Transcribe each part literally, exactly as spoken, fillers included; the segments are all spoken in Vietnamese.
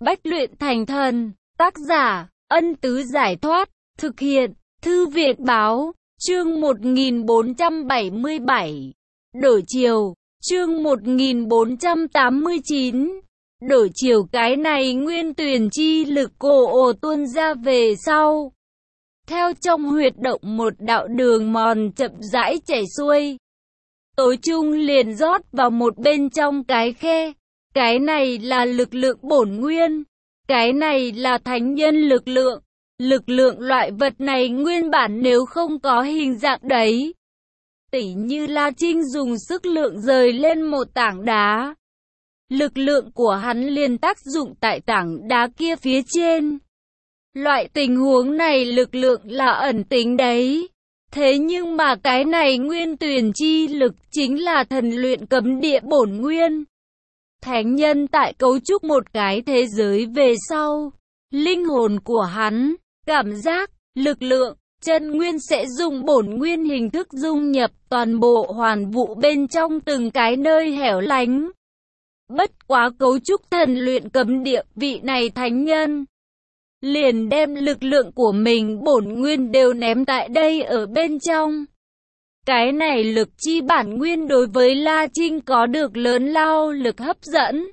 Bách luyện thành thần. Tác giả, Ân Tứ Giải Thoát. Thực hiện, Thư viện Báo. Chương một nghìn bốn trăm bảy mươi bảy. Đổi chiều. Chương một nghìn bốn trăm tám mươi chín. Đổi chiều. Cái này nguyên tuyển chi lực cổ ồ tuôn ra về sau. Theo trong huyệt động một đạo đường mòn chậm rãi chảy xuôi. Tối trung liền rót vào một bên trong cái khe. Cái này là lực lượng bổn nguyên. Cái này là thánh nhân lực lượng. Lực lượng loại vật này nguyên bản nếu không có hình dạng đấy. Tỉ như La Trinh dùng sức lượng rời lên một tảng đá. Lực lượng của hắn liền tác dụng tại tảng đá kia phía trên. Loại tình huống này lực lượng là ẩn tính đấy. Thế nhưng mà cái này nguyên tuyển chi lực chính là thần luyện cấm địa bổn nguyên. Thánh nhân tại cấu trúc một cái thế giới về sau. Linh hồn của hắn, cảm giác, lực lượng, chân nguyên sẽ dùng bổn nguyên hình thức dung nhập toàn bộ hoàn vũ bên trong từng cái nơi hẻo lánh. Bất quá cấu trúc thần luyện cấm địa vị này thánh nhân. Liền đem lực lượng của mình bổn nguyên đều ném tại đây ở bên trong. Cái này lực chi bản nguyên đối với La Trinh có được lớn lao lực hấp dẫn.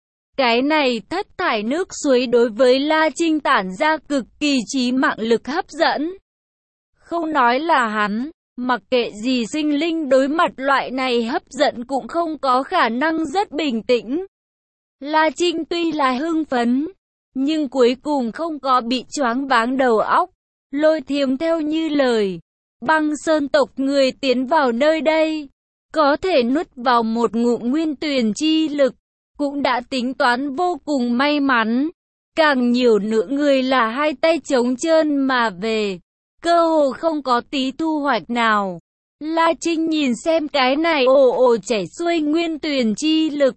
Cái này thất thải nước suối đối với La Trinh tản ra cực kỳ chí mạng lực hấp dẫn. Không nói là hắn, mặc kệ gì sinh linh đối mặt loại này hấp dẫn cũng không có khả năng rất bình tĩnh. La Trinh tuy là hưng phấn, nhưng cuối cùng không có bị choáng váng đầu óc. Lôi Thiềm theo như lời, Băng Sơn tộc người tiến vào nơi đây, có thể nuốt vào một ngụm nguyên tuyển chi lực, cũng đã tính toán vô cùng may mắn. Càng nhiều nữa người là hai tay trống trơn mà về, cơ hồ không có tí thu hoạch nào. La Trinh nhìn xem cái này ồ ồ chảy xuôi nguyên tuyển chi lực.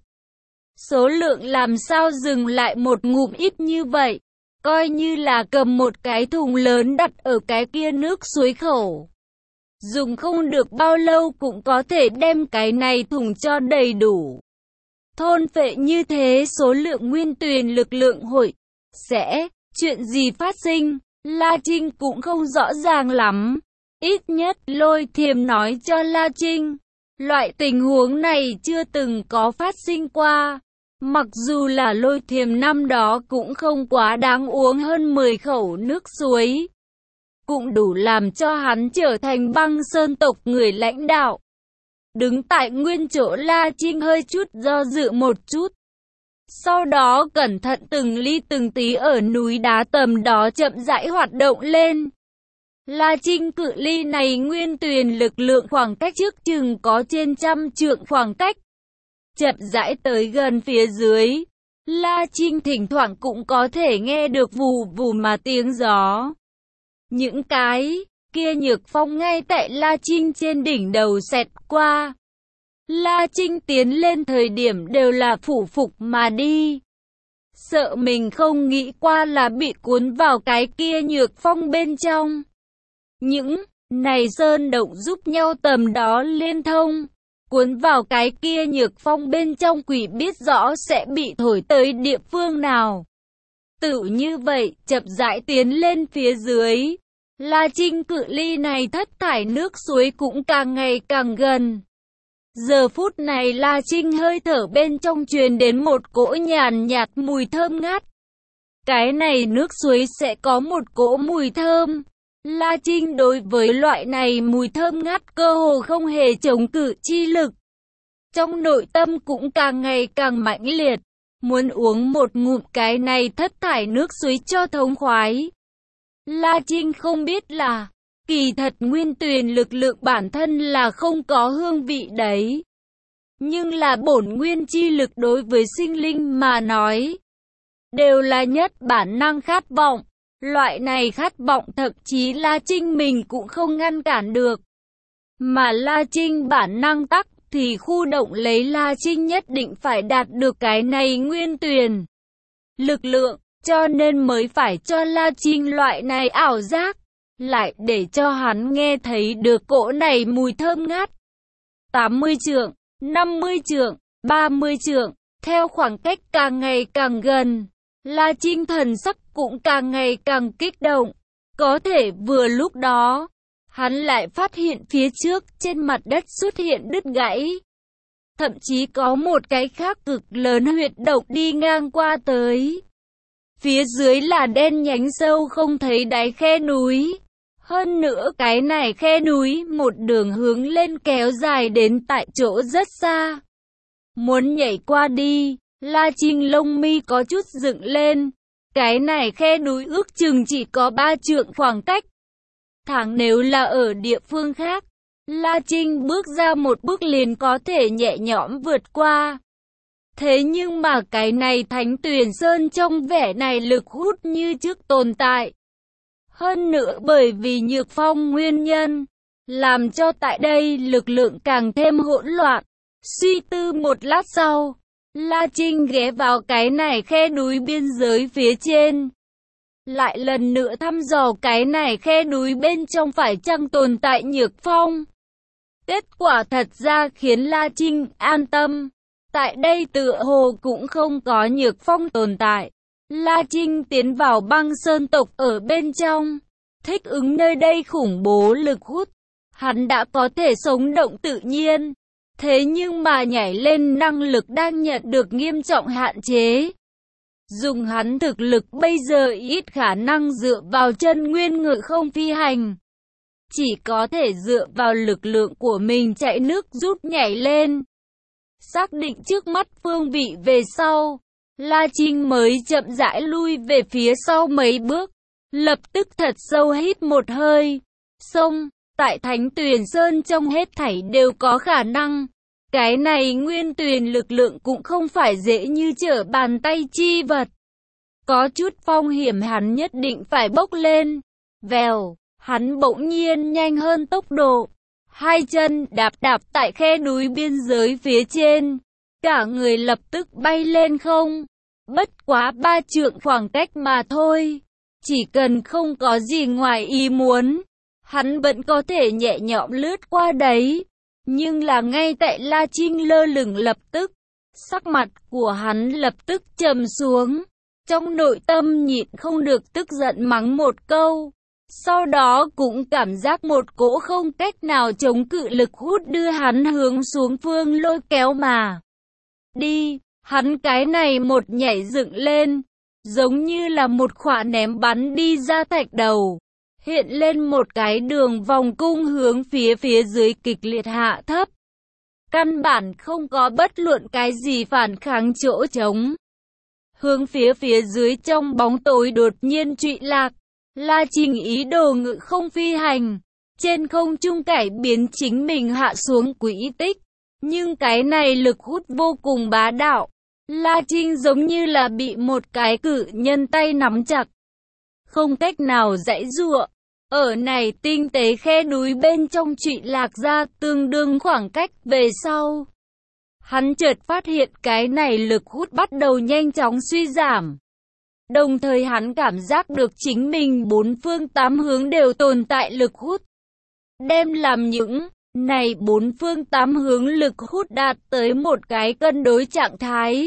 Số lượng làm sao dừng lại một ngụm ít như vậy, coi như là cầm một cái thùng lớn đặt ở cái kia nước suối khẩu. Dùng không được bao lâu cũng có thể đem cái này thùng cho đầy đủ. Thôn phệ như thế số lượng nguyên tuyển lực lượng hội sẽ, chuyện gì phát sinh, La Trinh cũng không rõ ràng lắm. Ít nhất Lôi Thiềm nói cho La Trinh, loại tình huống này chưa từng có phát sinh qua. Mặc dù là Lôi Thiềm năm đó cũng không quá đáng uống hơn mười khẩu nước suối. Cũng đủ làm cho hắn trở thành Băng Sơn tộc người lãnh đạo. Đứng tại nguyên chỗ La Trinh hơi chút do dự một chút. Sau đó cẩn thận từng ly từng tí ở núi đá tầm đó chậm rãi hoạt động lên. La Trinh cự ly này nguyên tuyển lực lượng khoảng cách trước chừng có trên trăm trượng khoảng cách. Chậm rãi tới gần phía dưới. La Trinh thỉnh thoảng cũng có thể nghe được vù vù mà tiếng gió. Những cái kia nhược phong ngay tại La Trinh trên đỉnh đầu xẹt qua. La Trinh tiến lên thời điểm đều là phủ phục mà đi. Sợ mình không nghĩ qua là bị cuốn vào cái kia nhược phong bên trong. Những này sơn động giúp nhau tầm đó liên thông. Cuốn vào cái kia nhược phong bên trong quỷ biết rõ sẽ bị thổi tới địa phương nào. Tự như vậy, chậm rãi tiến lên phía dưới. La Trinh cự ly này thất thải nước suối cũng càng ngày càng gần. Giờ phút này La Trinh hơi thở bên trong truyền đến một cỗ nhàn nhạt mùi thơm ngát. Cái này nước suối sẽ có một cỗ mùi thơm. La Trinh đối với loại này mùi thơm ngát cơ hồ không hề chống cự chi lực. Trong nội tâm cũng càng ngày càng mãnh liệt. Muốn uống một ngụm cái này thất thải nước suối cho thống khoái. La Trinh không biết là, kỳ thật nguyên tuyển lực lượng bản thân là không có hương vị đấy. Nhưng là bổn nguyên chi lực đối với sinh linh mà nói, đều là nhất bản năng khát vọng. Loại này khát vọng thậm chí La Trinh mình cũng không ngăn cản được. Mà La Trinh bản năng tắc thì khu động lấy La Trinh nhất định phải đạt được cái này nguyên tuyển lực lượng. Cho nên mới phải cho La Trinh loại này ảo giác, lại để cho hắn nghe thấy được cỗ này mùi thơm ngát. tám mươi trượng, năm mươi trượng, ba mươi trượng, theo khoảng cách càng ngày càng gần, La Trinh thần sắc cũng càng ngày càng kích động. Có thể vừa lúc đó, hắn lại phát hiện phía trước trên mặt đất xuất hiện đứt gãy. Thậm chí có một cái khác cực lớn huyệt động đi ngang qua tới. Phía dưới là đen nhánh sâu không thấy đáy khe núi. Hơn nữa cái này khe núi một đường hướng lên kéo dài đến tại chỗ rất xa. Muốn nhảy qua đi, La Trinh lông mi có chút dựng lên. Cái này khe núi ước chừng chỉ có ba trượng khoảng cách. Thẳng nếu là ở địa phương khác, La Trinh bước ra một bước liền có thể nhẹ nhõm vượt qua. Thế nhưng mà cái này Thánh Tuyền Sơn trong vẻ này lực hút như trước tồn tại. Hơn nữa bởi vì Nhược Phong nguyên nhân, làm cho tại đây lực lượng càng thêm hỗn loạn. Suy tư một lát sau, La Trinh ghé vào cái này khe núi biên giới phía trên. Lại lần nữa thăm dò cái này khe núi bên trong phải chăng tồn tại Nhược Phong. Kết quả thật ra khiến La Trinh an tâm. Tại đây tựa hồ cũng không có Nhược Phong tồn tại. La Trinh tiến vào băng sơn tộc ở bên trong. Thích ứng nơi đây khủng bố lực hút. Hắn đã có thể sống động tự nhiên. Thế nhưng mà nhảy lên năng lực đang nhận được nghiêm trọng hạn chế. Dùng hắn thực lực bây giờ ít khả năng dựa vào chân nguyên ngự không phi hành. Chỉ có thể dựa vào lực lượng của mình chạy nước rút nhảy lên. Xác định trước mắt phương vị về sau, La Trinh mới chậm rãi lui về phía sau mấy bước. Lập tức thật sâu hít một hơi. Xong, tại Thánh Tuyền Sơn trong hết thảy đều có khả năng. Cái này nguyên tuyền lực lượng cũng không phải dễ như trở bàn tay chi vật. Có chút phong hiểm hắn nhất định phải bốc lên. Vèo, hắn bỗng nhiên nhanh hơn tốc độ. Hai chân đạp đạp tại khe núi biên giới phía trên. Cả người lập tức bay lên không. Bất quá ba trượng khoảng cách mà thôi. Chỉ cần không có gì ngoài ý muốn, hắn vẫn có thể nhẹ nhõm lướt qua đấy. Nhưng là ngay tại La Trinh lơ lửng lập tức, sắc mặt của hắn lập tức trầm xuống. Trong nội tâm nhịn không được tức giận mắng một câu. Sau đó cũng cảm giác một cỗ không cách nào chống cự lực hút đưa hắn hướng xuống phương lôi kéo mà. Đi, hắn cái này một nhảy dựng lên, giống như là một quả ném bắn đi ra thạch đầu. Hiện lên một cái đường vòng cung hướng phía phía dưới kịch liệt hạ thấp. Căn bản không có bất luận cái gì phản kháng chỗ trống. Hướng phía phía dưới trong bóng tối đột nhiên trụy lạc. La Trinh ý đồ ngự không phi hành. Trên không trung cải biến chính mình hạ xuống quỹ tích. Nhưng cái này lực hút vô cùng bá đạo. La Trinh giống như là bị một cái cự nhân tay nắm chặt. Không cách nào giãy giụa. Ở này tinh tế khe núi bên trong trụy lạc ra tương đương khoảng cách về sau. Hắn chợt phát hiện cái này lực hút bắt đầu nhanh chóng suy giảm. Đồng thời hắn cảm giác được chính mình bốn phương tám hướng đều tồn tại lực hút. Đem làm những này bốn phương tám hướng lực hút đạt tới một cái cân đối trạng thái.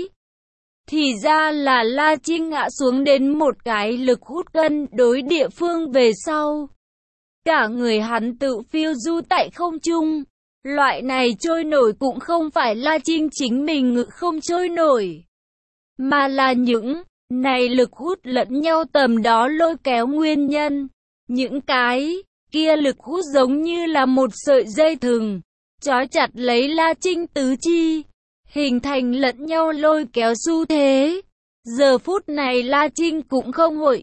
Thì ra là La Trinh ngã xuống đến một cái lực hút cân đối địa phương về sau. Cả người hắn tự phiêu du tại không trung. Loại này trôi nổi cũng không phải La Trinh chính mình ngự không trôi nổi. Mà là những này lực hút lẫn nhau tầm đó lôi kéo nguyên nhân. Những cái kia lực hút giống như là một sợi dây thừng. Trói chặt lấy La Trinh tứ chi. Hình thành lẫn nhau lôi kéo xu thế. Giờ phút này La Trinh cũng không hội.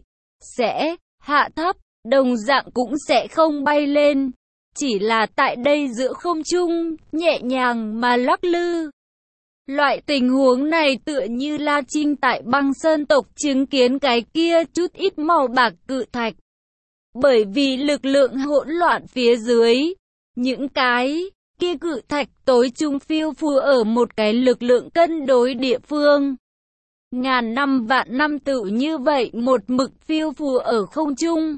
Sẽ hạ thấp. Đồng dạng cũng sẽ không bay lên. Chỉ là tại đây giữa không trung, nhẹ nhàng mà lắc lư. Loại tình huống này tựa như La Trinh tại băng sơn tộc chứng kiến cái kia chút ít màu bạc cự thạch. Bởi vì lực lượng hỗn loạn phía dưới, những cái kia cự thạch tối trung phiêu phù ở một cái lực lượng cân đối địa phương. Ngàn năm vạn năm tự như vậy một mực phiêu phù ở không trung.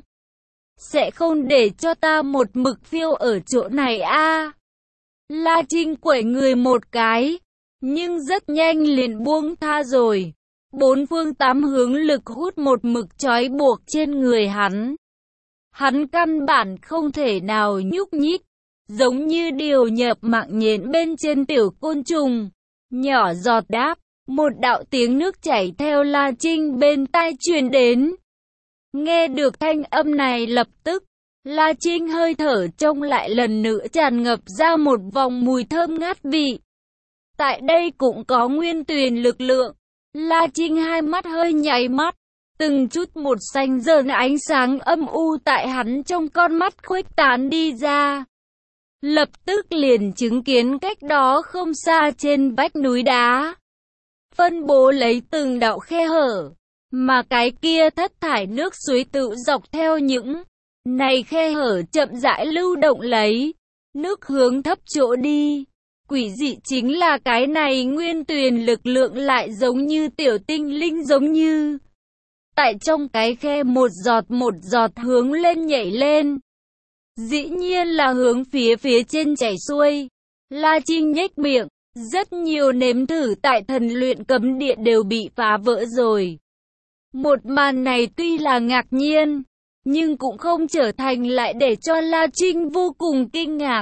Sẽ không để cho ta một mực phiêu ở chỗ này a à. La Trinh quẩy người một cái, nhưng rất nhanh liền buông tha rồi. Bốn phương tám hướng lực hút một mực trói buộc trên người hắn. Hắn căn bản không thể nào nhúc nhích, giống như điều nhập mạng nhện bên trên tiểu côn trùng. Nhỏ giọt đáp, một đạo tiếng nước chảy theo La Trinh bên tai truyền đến. Nghe được thanh âm này lập tức, La Trinh hơi thở trông lại lần nữa tràn ngập ra một vòng mùi thơm ngát vị. Tại đây cũng có nguyên tuyền lực lượng. La Trinh hai mắt hơi nháy mắt, từng chút một xanh dờn ánh sáng âm u tại hắn trong con mắt khuếch tán đi ra. Lập tức liền chứng kiến cách đó không xa trên vách núi đá, phân bố lấy từng đạo khe hở, mà cái kia thất thải nước suối tự dọc theo những này khe hở chậm rãi lưu động lấy, nước hướng thấp chỗ đi. Quỷ dị chính là cái này nguyên tuyền lực lượng lại giống như tiểu tinh linh giống như. Tại trong cái khe một giọt một giọt hướng lên nhảy lên. Dĩ nhiên là hướng phía phía trên chảy xuôi. La Trinh nhếch miệng, rất nhiều nếm thử tại thần luyện cấm địa đều bị phá vỡ rồi. Một màn này tuy là ngạc nhiên, nhưng cũng không trở thành lại để cho La Trinh vô cùng kinh ngạc.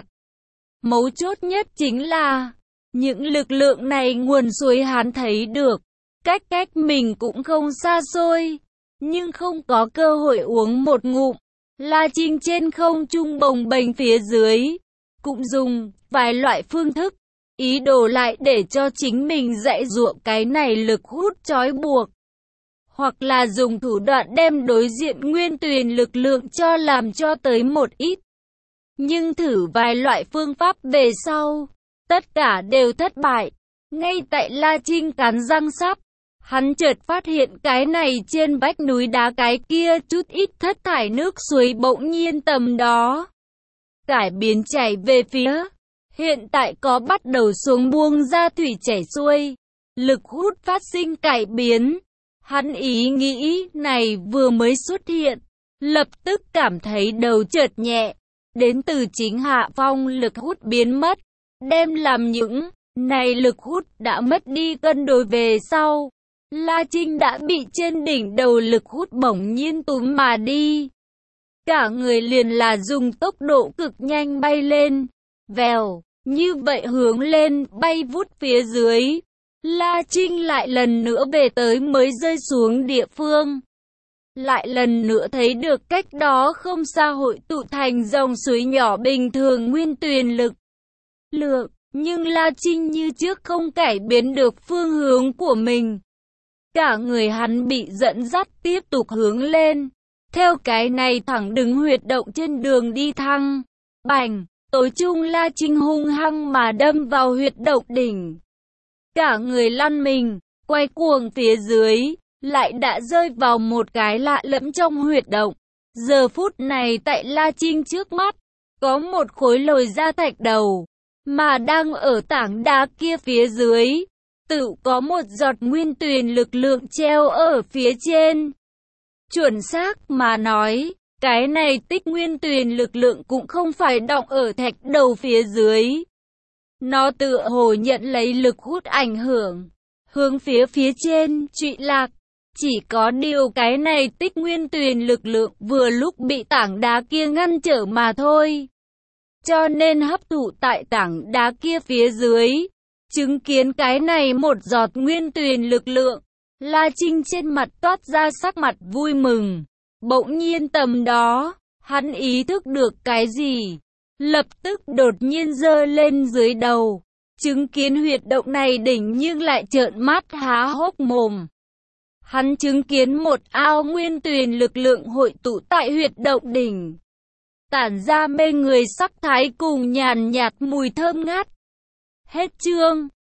Mấu chốt nhất chính là, những lực lượng này nguồn suối hắn thấy được, cách cách mình cũng không xa xôi, nhưng không có cơ hội uống một ngụm. La Trinh trên không trung bồng bềnh phía dưới, cũng dùng vài loại phương thức, ý đồ lại để cho chính mình dạy dụa cái này lực hút trói buộc. Hoặc là dùng thủ đoạn đem đối diện nguyên tuyền lực lượng cho làm cho tới một ít. Nhưng thử vài loại phương pháp về sau, tất cả đều thất bại. Ngay tại La Trinh cắn răng sắp, hắn chợt phát hiện cái này trên vách núi đá cái kia chút ít thất thải nước suối bỗng nhiên tầm đó cải biến chảy về phía. Hiện tại có bắt đầu xuống buông ra thủy chảy xuôi, lực hút phát sinh cải biến. Hắn ý nghĩ này vừa mới xuất hiện, lập tức cảm thấy đầu chợt nhẹ. Đến từ chính hạ phong lực hút biến mất, đem làm những này lực hút đã mất đi cân đối về sau. La Trinh đã bị trên đỉnh đầu lực hút bỗng nhiên túm mà đi. Cả người liền là dùng tốc độ cực nhanh bay lên, vèo, như vậy hướng lên, bay vút phía dưới. La Trinh lại lần nữa về tới mới rơi xuống địa phương. Lại lần nữa thấy được cách đó không xa hội tụ thành dòng suối nhỏ bình thường nguyên tuyền lực lượng, nhưng La Trinh như trước không cải biến được phương hướng của mình. Cả người hắn bị dẫn dắt tiếp tục hướng lên, theo cái này thẳng đứng huyệt động trên đường đi thăng. Bành, tối trung La Trinh hung hăng mà đâm vào huyệt động đỉnh. Cả người lăn mình, quay cuồng phía dưới, lại đã rơi vào một cái lạ lẫm trong huyệt động. Giờ phút này tại La Trinh trước mắt, có một khối lồi da thạch đầu, mà đang ở tảng đá kia phía dưới, tự có một giọt nguyên tuyền lực lượng treo ở phía trên. Chuẩn xác mà nói, cái này tích nguyên tuyền lực lượng cũng không phải đọng ở thạch đầu phía dưới. Nó tựa hồ nhận lấy lực hút ảnh hưởng, hướng phía phía trên trụy lạc. Chỉ có điều cái này tích nguyên tuyền lực lượng vừa lúc bị tảng đá kia ngăn trở mà thôi. Cho nên hấp thụ tại tảng đá kia phía dưới, chứng kiến cái này một giọt nguyên tuyền lực lượng, La Trinh trên mặt toát ra sắc mặt vui mừng. Bỗng nhiên tầm đó, hắn ý thức được cái gì, lập tức đột nhiên giơ lên dưới đầu, chứng kiến huyệt động này đỉnh nhưng lại trợn mắt há hốc mồm. Hắn chứng kiến một ao nguyên tuyền lực lượng hội tụ tại huyệt động đỉnh, tản ra mê người sắc thái cùng nhàn nhạt mùi thơm ngát. Hết chương.